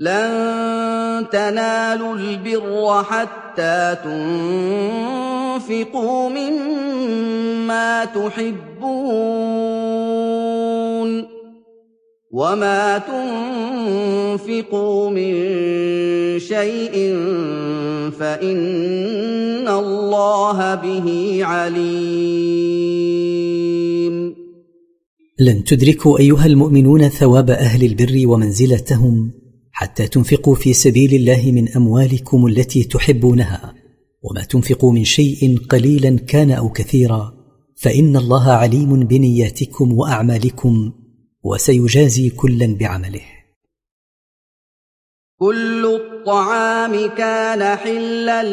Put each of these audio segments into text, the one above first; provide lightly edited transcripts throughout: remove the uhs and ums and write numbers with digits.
لن تنالوا البر حتى تنفقوا مما تحبون وما تنفقوا من شيء فإن الله به عليم. لن تدركوا أيها المؤمنون ثواب أهل البر ومنزلتهم حتى تنفقوا في سبيل الله من أموالكم التي تحبونها، وما تنفقوا من شيء قليلا كان أو كثيرا فإن الله عليم بنياتكم وأعمالكم وسيجازي كلا بعمله. كل الطعام كان حلا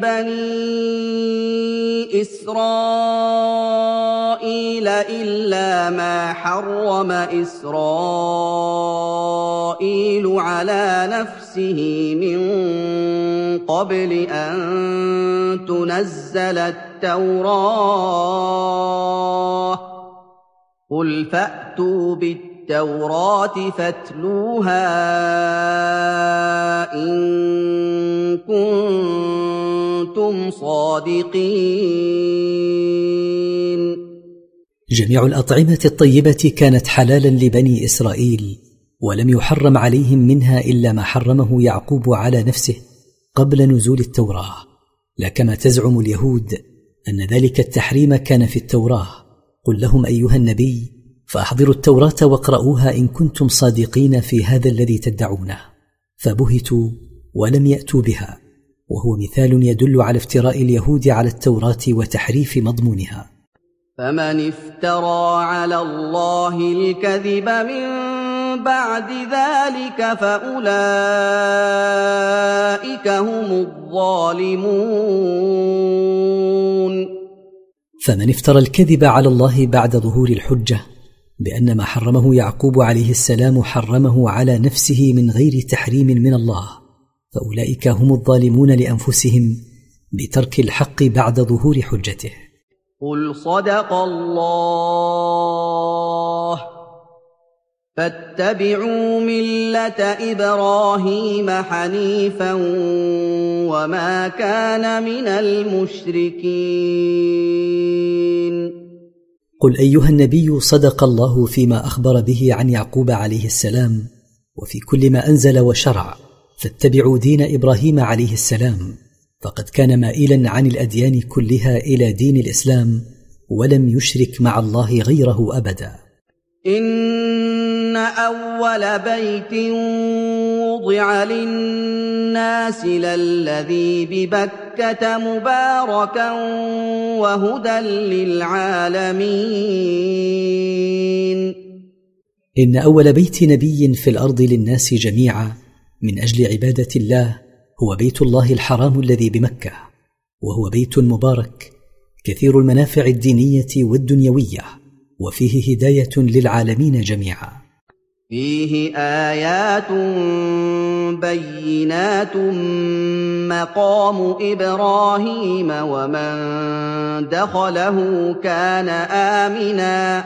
لبني إسرائيل إلا ما حرم إسرائيل على نفسه من قبل أن تنزل التوراة قل فأتوا بالتوراة فاتلوها إن كنتم صادقين. جميع الأطعمة الطيبة كانت حلالا لبني إسرائيل، ولم يحرم عليهم منها إلا ما حرمه يعقوب على نفسه قبل نزول التوراة، لا كما تزعم اليهود أن ذلك التحريم كان في التوراة. قل لهم أيها النبي فأحضروا التوراة واقرؤوها إن كنتم صادقين في هذا الذي تدعونه. فبهتوا ولم يأتوا بها، وهو مثال يدل على افتراء اليهود على التوراة وتحريف مضمونها. فمن افترى على الله الكذب من بعد ذلك فأولئك هم الظالمون. فمن افترى الكذب على الله بعد ظهور الحجة بأن ما حرمه يعقوب عليه السلام حرمه على نفسه من غير تحريم من الله، فأولئك هم الظالمون لأنفسهم بترك الحق بعد ظهور حجته. قل صدق الله فاتبعوا ملة إبراهيم حنيفا وما كان من المشركين. قل أيها النبي صدق الله فيما أخبر به عن يعقوب عليه السلام وفي كل ما أنزل وشرع، فاتبعوا دين إبراهيم عليه السلام، فقد كان مائلا عن الأديان كلها إلى دين الإسلام ولم يشرك مع الله غيره أبدا. إن أول بيت وضع للناس للذي ببكة مباركا وهدى للعالمين. إن أول بيت نبي في الأرض للناس جميعا من أجل عبادة الله هو بيت الله الحرام الذي بمكة، وهو بيت مبارك كثير المنافع الدينية والدنيوية، وفيه هداية للعالمين جميعا. فيه آيات بينات مقام إبراهيم ومن دخله كان آمنا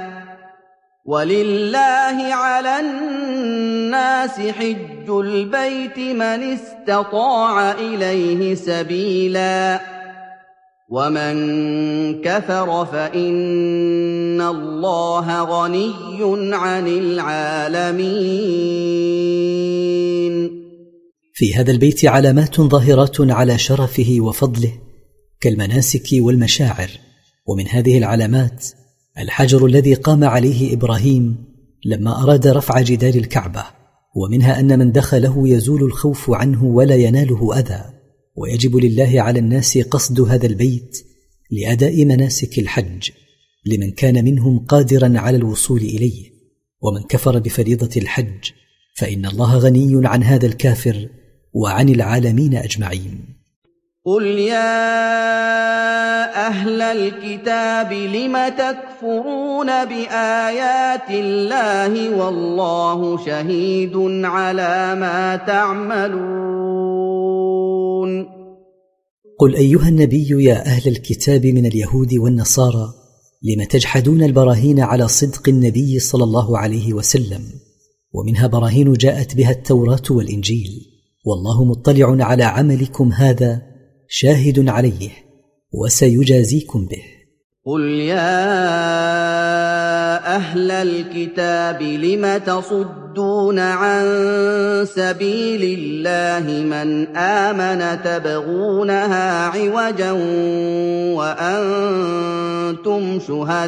ولله على الناس حج البيت من استطاع إليه سبيلا ومن كفر فإن الله غني عن العالمين. في هذا البيت علامات ظاهرات على شرفه وفضله كالمناسك والمشاعر، ومن هذه العلامات الحجر الذي قام عليه إبراهيم لما أراد رفع جدار الكعبة، ومنها أن من دخله يزول الخوف عنه ولا يناله أذى، ويجب لله على الناس قصد هذا البيت لأداء مناسك الحج لمن كان منهم قادرا على الوصول إليه، ومن كفر بفريضة الحج فإن الله غني عن هذا الكافر وعن العالمين أجمعين. قل يا أهل الكتاب لم تكفرون بآيات الله والله شهيد على ما تعملون. قل أيها النبي يا أهل الكتاب من اليهود والنصارى لم تجحدون البراهين على صدق النبي صلى الله عليه وسلم، ومنها براهين جاءت بها التوراة والإنجيل، والله مطلع على عملكم هذا شاهد عليه وسيجازيكم به. قل يا أهل الكتاب لم تصدون عن سبيل الله من آمن تبغونها عوجا وأنتم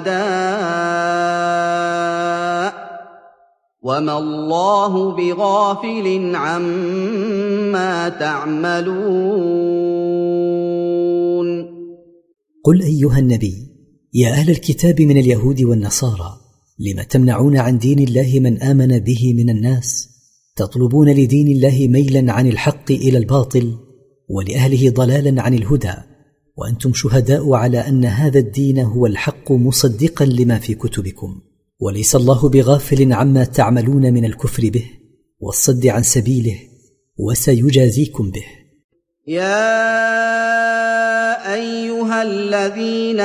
شهداء وما الله بغافل عما تعملون. قل أيها النبي يا أهل الكتاب من اليهود والنصارى لم تمنعون عن دين الله من آمن به من الناس، تطلبون لدين الله ميلا عن الحق إلى الباطل ولأهله ضلالا عن الهدى، وأنتم شهداء على أن هذا الدين هو الحق مصدقا لما في كتبكم، وليس الله بغافل عما تعملون من الكفر به والصد عن سبيله، وسيجازيكم به. يا أيها الذين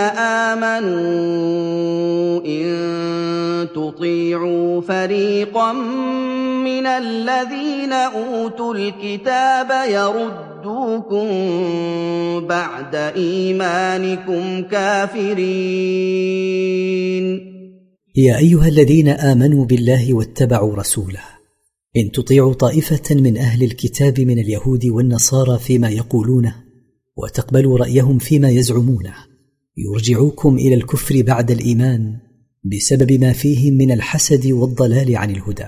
آمنوا إن تطيعوا فريقا من الذين أوتوا الكتاب يردوكم بعد إيمانكم كافرين. يا أيها الذين آمنوا بالله واتبعوا رسوله إن تطيعوا طائفة من أهل الكتاب من اليهود والنصارى فيما يقولونه وتقبلوا رأيهم فيما يزعمونه يرجعوكم إلى الكفر بعد الإيمان بسبب ما فيهم من الحسد والضلال عن الهدى.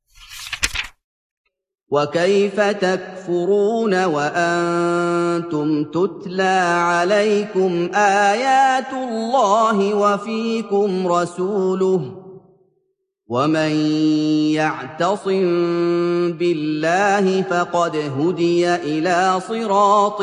وكيف تكفرون وأنتم تتلى عليكم آيات الله وفيكم رسوله ومن يعتصم بالله فقد هدي إلى صراط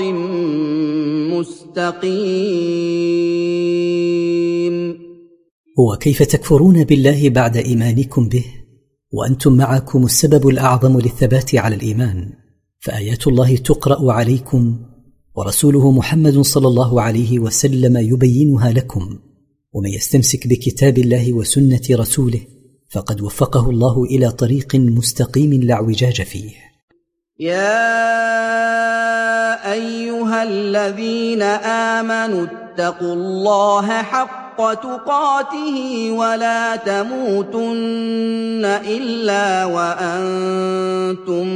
مستقيم. وكيف تكفرون بالله بعد إيمانكم به وأنتم معكم السبب الأعظم للثبات على الإيمان، فآيات الله تقرأ عليكم ورسوله محمد صلى الله عليه وسلم يبينها لكم، ومن يستمسك بكتاب الله وسنة رسوله فقد وفقه الله إلى طريق مستقيم لا اعوجاج فيه. يا أيها الذين آمنوا اتقوا الله حق تقاته ولا تموتن إلا وأنتم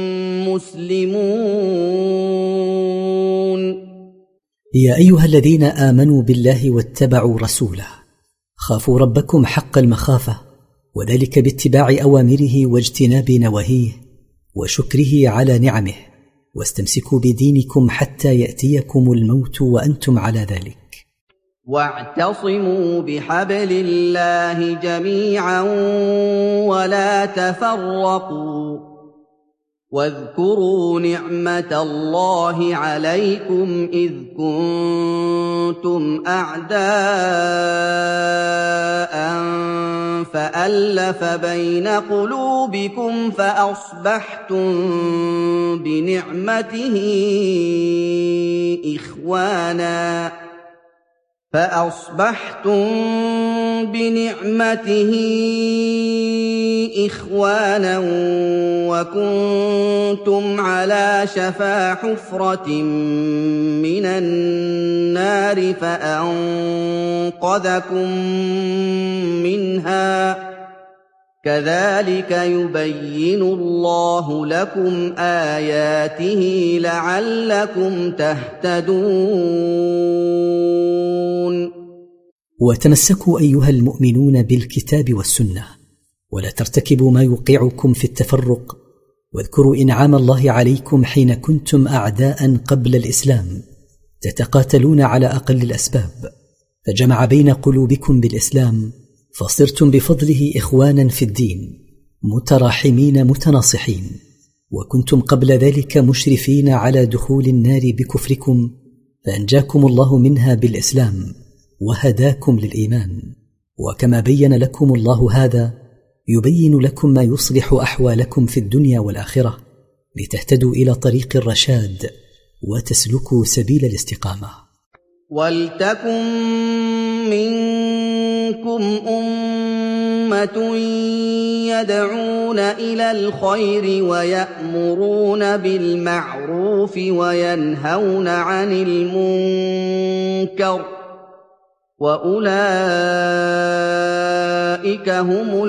مسلمون. يا أيها الذين آمنوا بالله واتبعوا رسوله خافوا ربكم حق المخافة، وذلك باتباع أوامره واجتناب نواهيه وشكره على نعمه، واستمسكوا بدينكم حتى يأتيكم الموت وأنتم على ذلك. واعتصموا بحبل الله جميعا ولا تفرقوا، واذكروا نعمة الله عليكم إذ كنتم أعداء فألف بين قلوبكم فأصبحتم بنعمته إخوانا وكنتم على شفا حفرة من النار فأنقذكم منها، كذلك يبين الله لكم آياته لعلكم تهتدون. وتمسكوا أيها المؤمنون بالكتاب والسنة ولا ترتكبوا ما يوقعكم في التفرق، واذكروا إنعام الله عليكم حين كنتم أعداء قبل الإسلام تتقاتلون على أقل الأسباب، فجمع بين قلوبكم بالإسلام فصرتم بفضله إخوانا في الدين متراحمين متناصحين، وكنتم قبل ذلك مشرفين على دخول النار بكفركم فأنجاكم الله منها بالإسلام وهداكم للإيمان. وكما بين لكم الله هذا يبين لكم ما يصلح أحوالكم في الدنيا والآخرة لتهتدوا إلى طريق الرشاد وتسلكوا سبيل الاستقامة. ولتكن منكم أمة أُمَّةٌ يَدْعُونَ إِلَى الْخَيْرِ وَيَأْمُرُونَ بِالْمَعْرُوفِ وَيَنْهَوْنَ عَنِ الْمُنكَرِ ۚ وَأُولَٰئِكَ هُمُ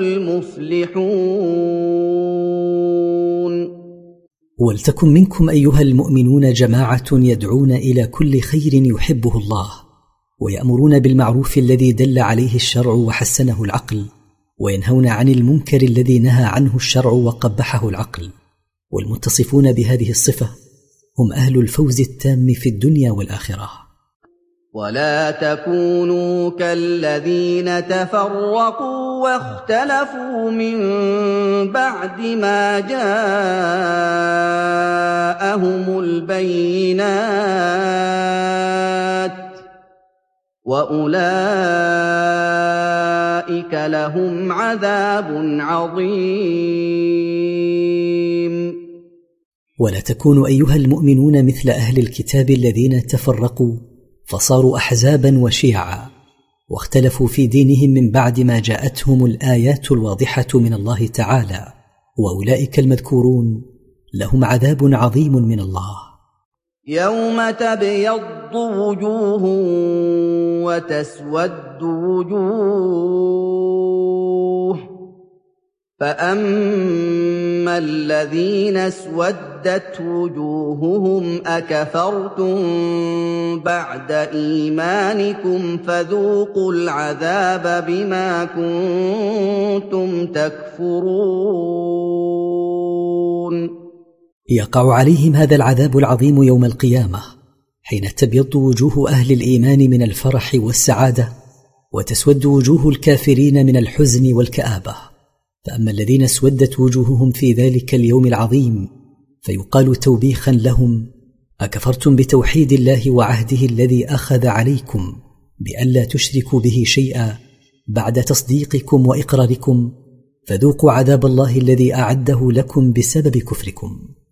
الْمُفْلِحُونَ. ولتكن منكم أيها المؤمنون جماعة يدعون إلى كل خير يحبه الله، ويأمرون بالمعروف الذي دل عليه الشرع وحسنه العقل، وينهون عن المنكر الذي نهى عنه الشرع وقبحه العقل. والمتصفون بهذه الصفة هم أهل الفوز التام في الدنيا والآخرة. ولا تكونوا كالذين تفرقوا واختلفوا من بعد ما جاءهم البينات، وأولئك لهم عذاب عظيم. ولا تكونوا أيها المؤمنون مثل أهل الكتاب الذين تفرقوا فصاروا أحزابا وشيعا، واختلفوا في دينهم من بعد ما جاءتهم الآيات الواضحة من الله تعالى، وأولئك المذكورون لهم عذاب عظيم من الله. يوم تبيض وجوه وتسود وجوه، فأما الذين اسودت وجوههم أكفرتم بعد إيمانكم فذوقوا العذاب بما كنتم تكفرون. يقع عليهم هذا العذاب العظيم يوم القيامة، حين تبيض وجوه أهل الإيمان من الفرح والسعادة، وتسود وجوه الكافرين من الحزن والكآبة. فأما الذين اسودت وجوههم في ذلك اليوم العظيم فيقال توبيخا لهم: أكفرتم بتوحيد الله وعهده الذي أخذ عليكم بألا تشركوا به شيئا بعد تصديقكم وإقراركم، فذوقوا عذاب الله الذي أعده لكم بسبب كفركم.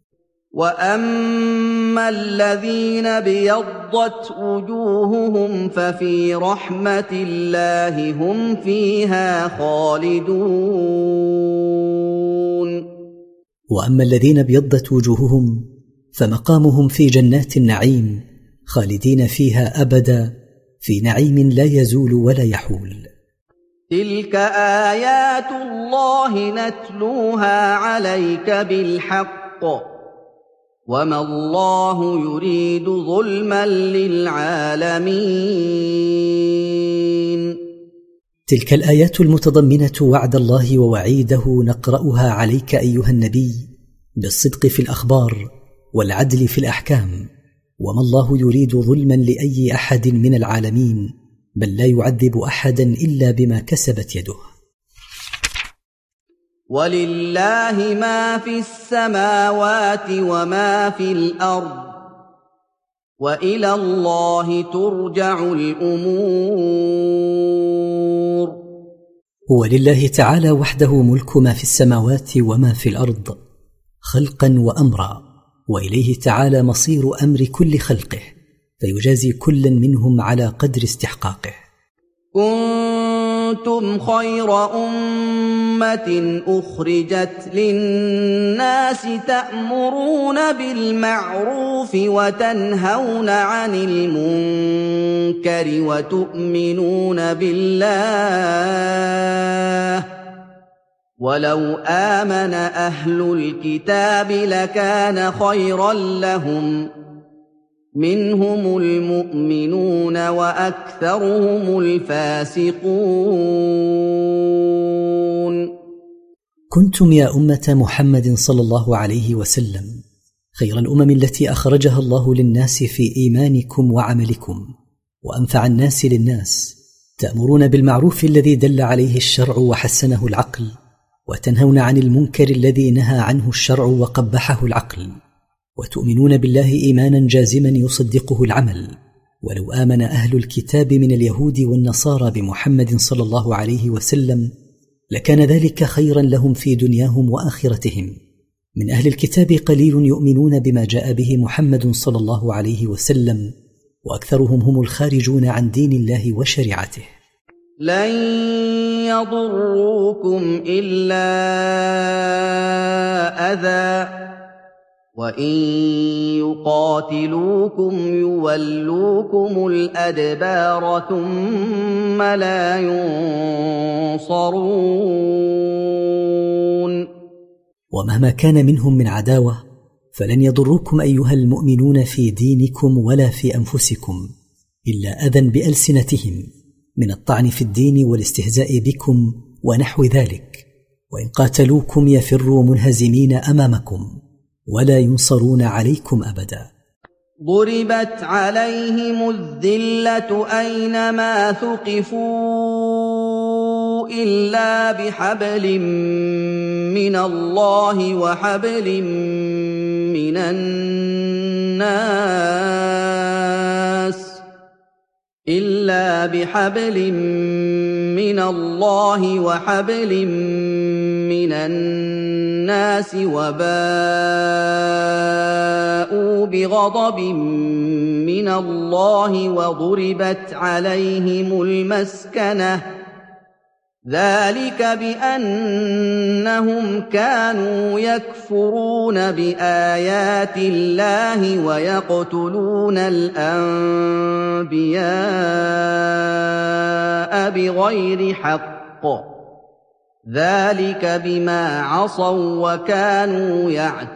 وأما الذين ابيضت وجوههم ففي رحمة الله هم فيها خالدون. وأما الذين ابيضت وجوههم فمقامهم في جنات النعيم خالدين فيها أبدا، في نعيم لا يزول ولا يحول. تلك آيات الله نتلوها عليك بالحق، وما الله يريد ظلما للعالمين. تلك الآيات المتضمنة وعد الله ووعيده نقرأها عليك أيها النبي بالصدق في الأخبار والعدل في الأحكام، وما الله يريد ظلما لأي أحد من العالمين، بل لا يعذب أحدا إلا بما كسبت يده. ولله ما في السماوات وما في الأرض، وإلى الله ترجع الأمور. ولله تعالى وحده ملك ما في السماوات وما في الأرض خلقا وأمرا، وإليه تعالى مصير أمر كل خلقه، فيجازي كلا منهم على قدر استحقاقه. كنتم خير أمة أخرجت للناس تأمرون بالمعروف وتنهون عن المنكر وتؤمنون بالله، ولو آمن أهل الكتاب لكان خيرا لهم، منهم المؤمنون وأكثرهم الفاسقون. كنتم يا أمة محمد صلى الله عليه وسلم خير الأمم التي أخرجها الله للناس في إيمانكم وعملكم، وأنفع الناس للناس، تأمرون بالمعروف الذي دل عليه الشرع وحسنه العقل، وتنهون عن المنكر الذي نهى عنه الشرع وقبحه العقل، وتؤمنون بالله إيمانا جازما يصدقه العمل. ولو آمن أهل الكتاب من اليهود والنصارى بمحمد صلى الله عليه وسلم لكان ذلك خيرا لهم في دنياهم وآخرتهم. من أهل الكتاب قليل يؤمنون بما جاء به محمد صلى الله عليه وسلم، وأكثرهم هم الخارجون عن دين الله وشريعته. لن يضروكم إلا أذى وإن يقاتلوكم يولوكم الأدبار ثم لا ينصرون. ومهما كان منهم من عداوة فلن يضروكم أيها المؤمنون في دينكم ولا في أنفسكم إلا أذى بألسنتهم من الطعن في الدين والاستهزاء بكم ونحو ذلك، وإن قاتلوكم يفروا منهزمين أمامكم ولا ينصرون عليكم أبدا. ضربت عليهم الذلة أينما ثقفوا إلا بحبل من الله وحبل من الناس وباءوا بغضب من الله وضربت عليهم المسكنة ذلك بأنهم كانوا يكفرون بآيات الله ويقتلون الأنبياء بغير حق ذلك بما عصوا وكانوا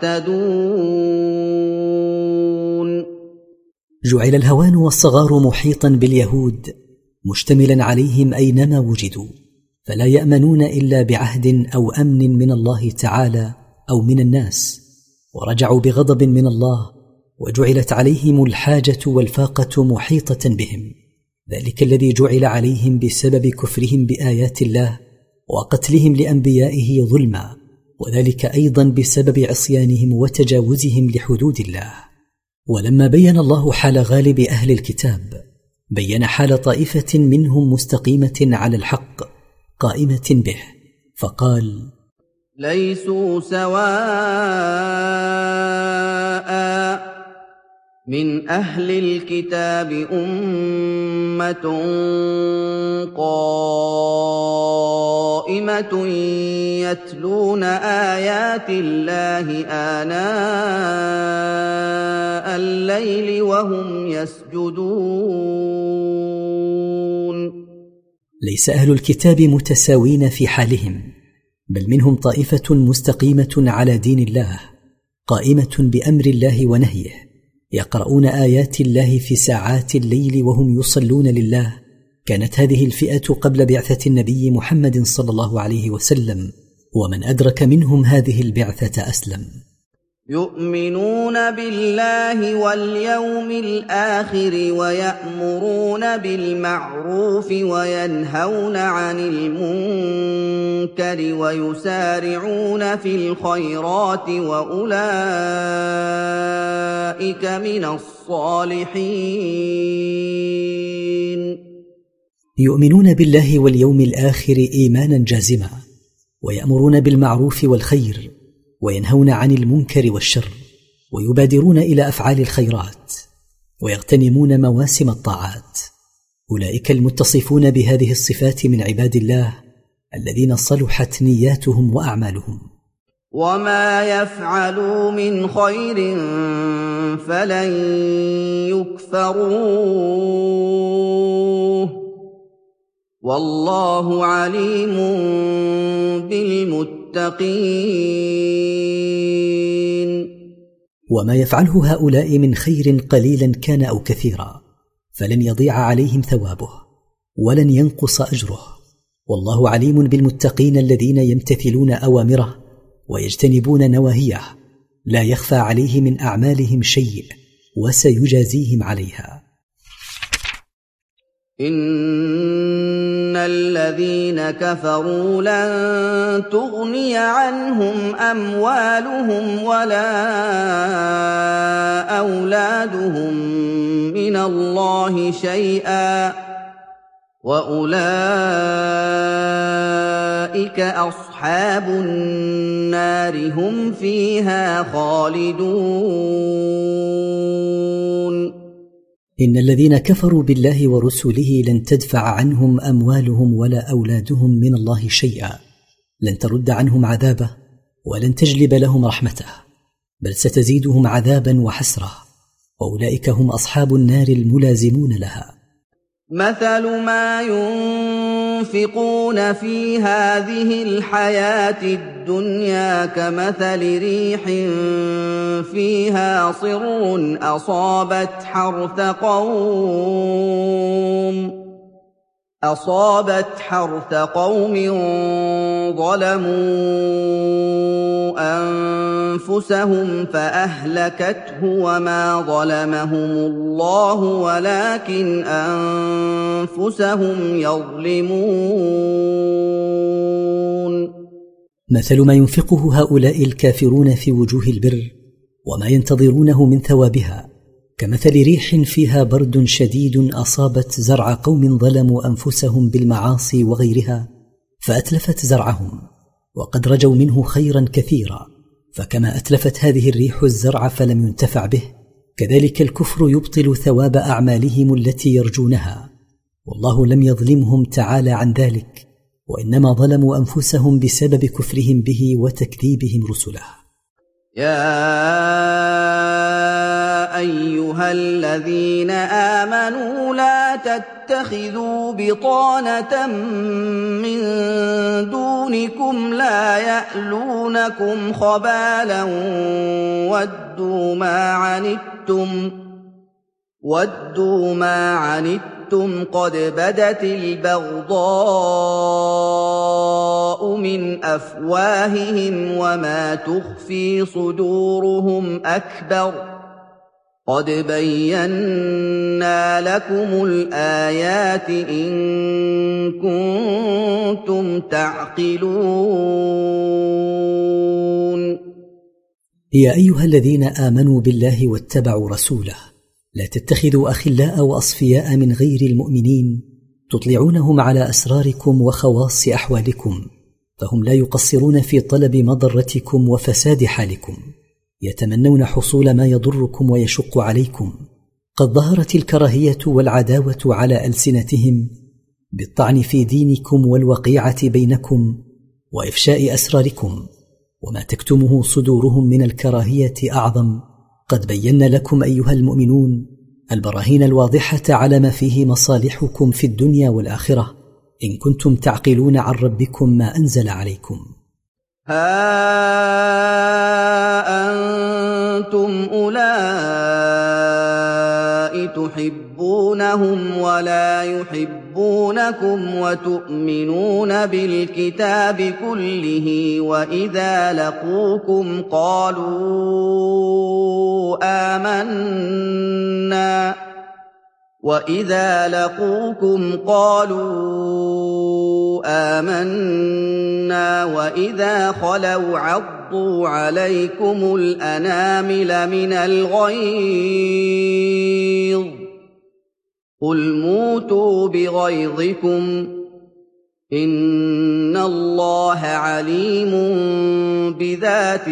يعتدون. جعل الهوان والصغار محيطا باليهود مشتملا عليهم أينما وجدوا، فلا يأمنون إلا بعهد أو أمن من الله تعالى أو من الناس، ورجعوا بغضب من الله وجعلت عليهم الحاجة والفاقة محيطة بهم، ذلك الذي جعل عليهم بسبب كفرهم بآيات الله وقتلهم لأنبيائه ظلما، وذلك أيضا بسبب عصيانهم وتجاوزهم لحدود الله. ولما بين الله حال غالب أهل الكتاب بين حال طائفة منهم مستقيمة على الحق قائمة به، فقال: ليسوا سواء من أهل الكتاب أمة قائمة يتلون آيات الله آناء الليل وهم يسجدون. ليس أهل الكتاب متساوين في حالهم، بل منهم طائفة مستقيمة على دين الله قائمة بأمر الله ونهيه، يقرؤون آيات الله في ساعات الليل وهم يصلون لله. كانت هذه الفئة قبل بعثة النبي محمد صلى الله عليه وسلم، ومن أدرك منهم هذه البعثة أسلم. يؤمنون بالله واليوم الآخر ويأمرون بالمعروف وينهون عن المنكر ويسارعون في الخيرات وأولئك من الصالحين. يؤمنون بالله واليوم الآخر إيمانا جازما، ويأمرون بالمعروف والخير، وينهون عن المنكر والشر، ويبادرون إلى أفعال الخيرات، ويغتنمون مواسم الطاعات. أولئك المتصفون بهذه الصفات من عباد الله الذين صلحت نياتهم وأعمالهم. وما يفعلوا من خير فلن يكفروه والله عليم بالمتقين. وما يفعله هؤلاء من خير قليلا كان أو كثيرا فلن يضيع عليهم ثوابه ولن ينقص أجره، والله عليم بالمتقين الذين يمتثلون أوامره ويجتنبون نواهيه، لا يخفى عليه من أعمالهم شيء وسيجازيهم عليها. إن الذين كفروا لن تغني عنهم أموالهم ولا أولادهم من الله شيئا وأولئك أصحاب النار هم فيها خالدون. إن الذين كفروا بالله ورسله لن تدفع عنهم أموالهم ولا أولادهم من الله شيئا، لن ترد عنهم عذابه ولن تجلب لهم رحمته، بل ستزيدهم عذابا وحسرة، وأولئك هم أصحاب النار الملازمون لها. مثل ما ينفقون في هذه الحياة الدنيا كمثل ريح فيها صر أصابت حرث قوم ظلموا أنفسهم فأهلكته وما ظلمهم الله ولكن أنفسهم يظلمون. مثل ما ينفقه هؤلاء الكافرون في وجوه البر وما ينتظرونه من ثوابها كمثل ريح فيها برد شديد أصابت زرع قوم ظلموا أنفسهم بالمعاصي وغيرها فأتلفت زرعهم، وقد رجوا منه خيرا كثيرا، فكما أتلفت هذه الريح الزرع فلم ينتفع به، كذلك الكفر يبطل ثواب أعمالهم التي يرجونها، والله لم يظلمهم تعالى عن ذلك، وإنما ظلموا أنفسهم بسبب كفرهم به وتكذيبهم رسله. يا أيها الذين آمنوا لا تتخذوا بطانة من دونكم لا يألونكم خبالا ودوا ما عنتم قد بدت البغضاء من أفواههم وما تخفي صدورهم أكبر قد بينا لكم الآيات إن كنتم تعقلون. يا أيها الذين آمنوا بالله واتبعوا رسوله لا تتخذوا أخلاء وأصفياء من غير المؤمنين تطلعونهم على أسراركم وخواص أحوالكم، فهم لا يقصرون في طلب مضرتكم وفساد حالكم، يتمنون حصول ما يضركم ويشق عليكم. قد ظهرت الكراهية والعداوة على ألسنتهم بالطعن في دينكم والوقيعة بينكم وإفشاء أسراركم، وما تكتمه صدورهم من الكراهية أعظم. قد بينا لكم أيها المؤمنون البراهين الواضحة على ما فيه مصالحكم في الدنيا والآخرة إن كنتم تعقلون عن ربكم ما أنزل عليكم. ها أنتم أولئك تحبونهم ولا يحبونكم وتؤمنون بالكتاب كله وإذا لقوكم قالوا آمنا وإذا خلوا عضوا عليكم الأنامل من الغيظ قل موتوا بغيظكم إن الله عليم بذات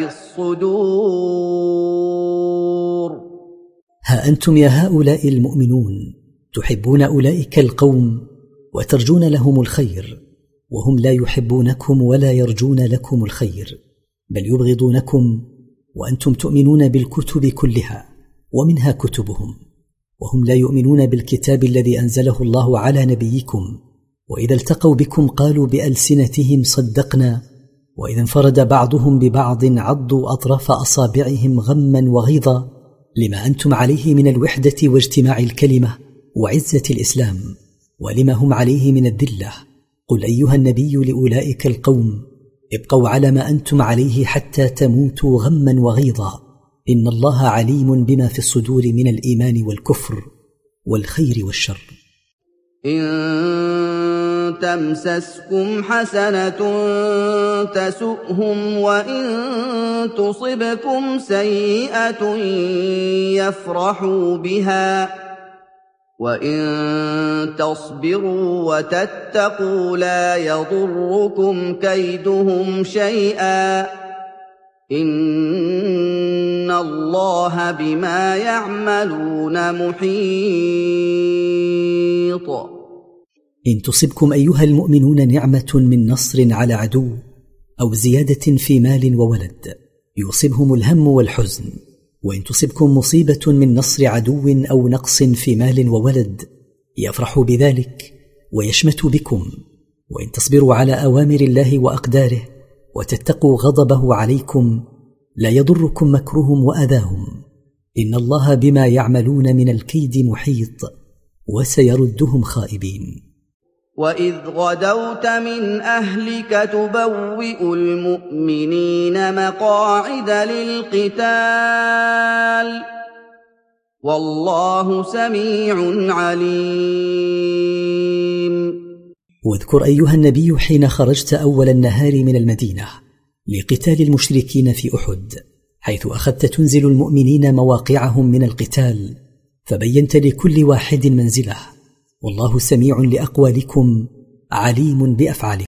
الصدور. ها أنتم يا هؤلاء المؤمنون تحبون أولئك القوم وترجون لهم الخير، وهم لا يحبونكم ولا يرجون لكم الخير، بل يبغضونكم، وأنتم تؤمنون بالكتب كلها ومنها كتبهم، وهم لا يؤمنون بالكتاب الذي أنزله الله على نبيكم. وإذا التقوا بكم قالوا بألسنتهم صدقنا، وإذا انفرد بعضهم ببعض عضوا أطراف أصابعهم غما وغيظا لما أنتم عليه من الوحدة واجتماع الكلمة وعزة الإسلام، ولما هم عليه من الذلة. قل أيها النبي لأولئك القوم ابقوا على ما أنتم عليه حتى تموتوا غما وغيظا، إن الله عليم بما في الصدور من الإيمان والكفر والخير والشر. إن تمسسكم حسنة تسؤهم وإن تصبكم سيئة يفرحوا بها وإن تصبروا وتتقوا لا يضركم كيدهم شيئا إن الله بما يعملون محيط. إن تصبكم أيها المؤمنون نعمة من نصر على عدو أو زيادة في مال وولد يصيبهم الهم والحزن، وإن تصبكم مصيبة من نصر عدو أو نقص في مال وولد يفرحوا بذلك ويشمتوا بكم، وإن تصبروا على أوامر الله وأقداره وتتقوا غضبه عليكم لا يضركم مكرهم وأذاهم، إن الله بما يعملون من الكيد محيط وسيردهم خائبين. وإذ غدوت من أهلك تبوئ المؤمنين مقاعد للقتال والله سميع عليم. واذكر أيها النبي حين خرجت أول النهار من المدينة لقتال المشركين في أحد، حيث أخذت تنزل المؤمنين مواقعهم من القتال، فبينت لكل واحد منزله، والله سميع لأقوالكم عليم بأفعالكم.